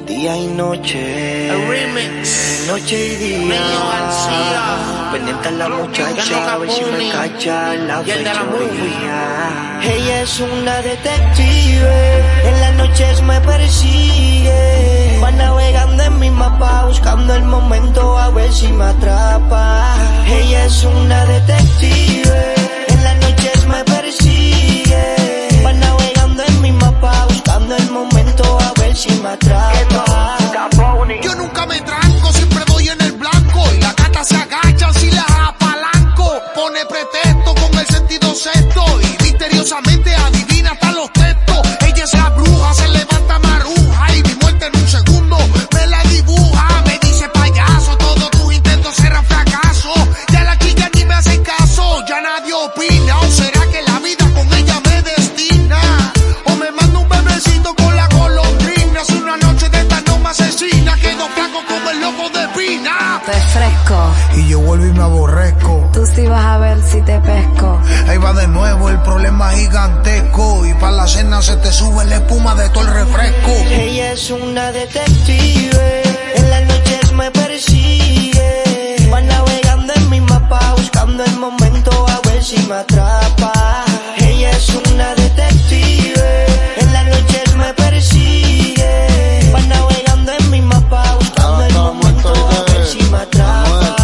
Día y noche, el remix, noche y día, pendiente a la muchacha, a ver si me cacha la fechoría. Ella es una detective, en las noches me persigue, va navegando en mi mapa, buscando el momento a ver si me atrapa. Ella es una detective, en las noches me persigue, va navegando en mi mapa, buscando el momento a ver si me atrapa. Yo nunca me tranco, siempre doy en el blanco, y la gata se agacha si la apalanco. Pone pretexto con el sentido sexto y misteriosamente adivina hasta los textos. Ella es la bruja, se levanta maruja y mi muerte en un segundo me la dibuja. Me dice payaso, todos tus intentos serán fracaso. Ya la chica ni me hace caso, ya nadie opina. ¿O será que la vida con ella me destina? O me manda un bebecito con la golondrina. Si una noche de esta no me asesina, quedo flaco como el loco de Pina. Te fresco Y yo vuelvo y me aborrezco. tú sí vas a ver si te pesco. Ahí va de nuevo el problema gigantesco, y para la cena se te sube la espuma de todo el refresco. Ella es una detective, en las noches me persigue, va navegando en mi mapa, buscando el momento a ver si me atrapa. Ella es una detective, en las noches me persigue, va navegando en mi mapa, buscando el momento a ver si me atrapa.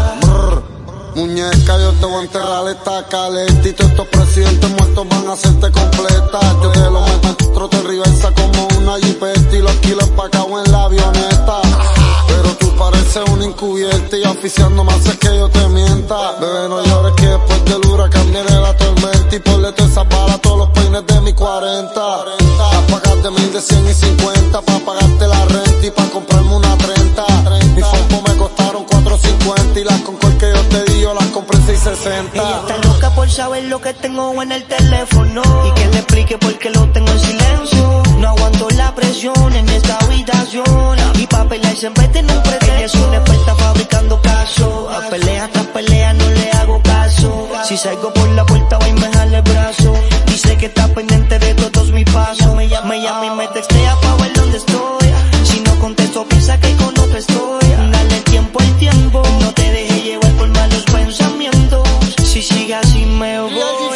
Muñeca, yo te voy a enterrar esta calentito. Estos presidentes muertos van a hacerte completa. Yo te lo muestro, te reversa como una jipeta, y los kilos empacados en la avioneta. Pero tú pareces un encubierta, y oficiando más es que yo te mienta. Bebé, no llores que después del huracán viene la tormenta, y ponle todas esas balas a todos los peines de mi 40. Las pagas de 1000, de 100 y 50, pa' pagarte la renta y pa' comprarme una 30. Mis focos me costaron 4.50, y las Concord que yo te di yo las compré en 6.60. Ella está loca por saber lo que tengo en el teléfono, y que le explique por qué lo tengo en silencio. No aguanto la presión en esta habitación, y pa' pelear siempre tiene un pretexto. Ella es una experta fabricando casos, a pelea tras pelea no le hago caso. Si salgo por la puerta va y me jala el brazo, dice que está pendiente de todos mis pasos. Me llama y me textea pa' ver dónde estoy, si no contesto piensa que con otro estoy. Dale tiempo al tiempo, no te dejes llevar por malos pensamientos, si sigue así me voy.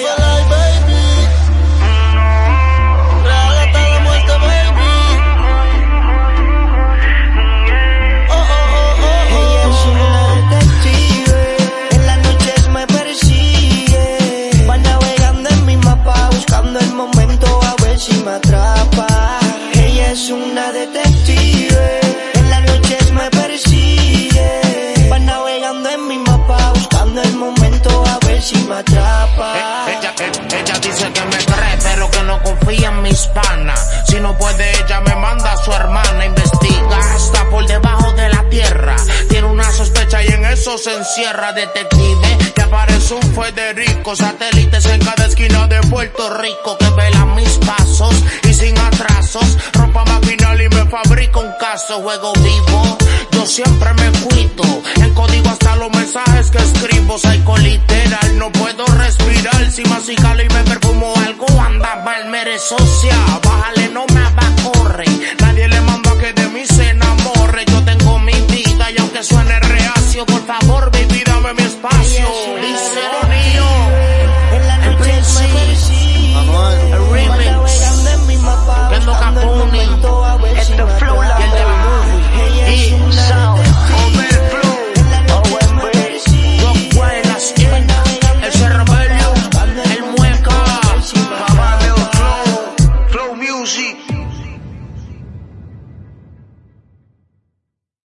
Si me atrapa, ella es una detective, en las noches me persigue, va navegando en mi mapa, buscando el momento a ver si me atrapa. Ella dice que me cree, pero que no confía en mis panas. Si no puede, ella me manda a su hermana. Investiga, está por debajo de la tierra, tiene una sospecha y en eso se encierra. Detective, que aparece un Federico, satélites en cada esquina de Puerto Rico, que vela mis pasos y sin atrasos, ropa maquinal y me fabrica un caso. Juego vivo, yo siempre me cuido, en código hasta los mensajes que escribo. Psycho literal, no puedo respirar, si más y calo y me perfumo algo anda mal. Me eres socia, bájale, no me va a correr, nadie le manda que de mí se enamore. Yo tengo mi vida y aunque suene reacio, por favor baby dame mi espacio. Dice Bonillo, el príncipe, el remix, Kendo Capone, este flow la y sound, Over Flow, Rock Wild, la skin, el Cerrebello, el Mueca, Papá de Flow Music.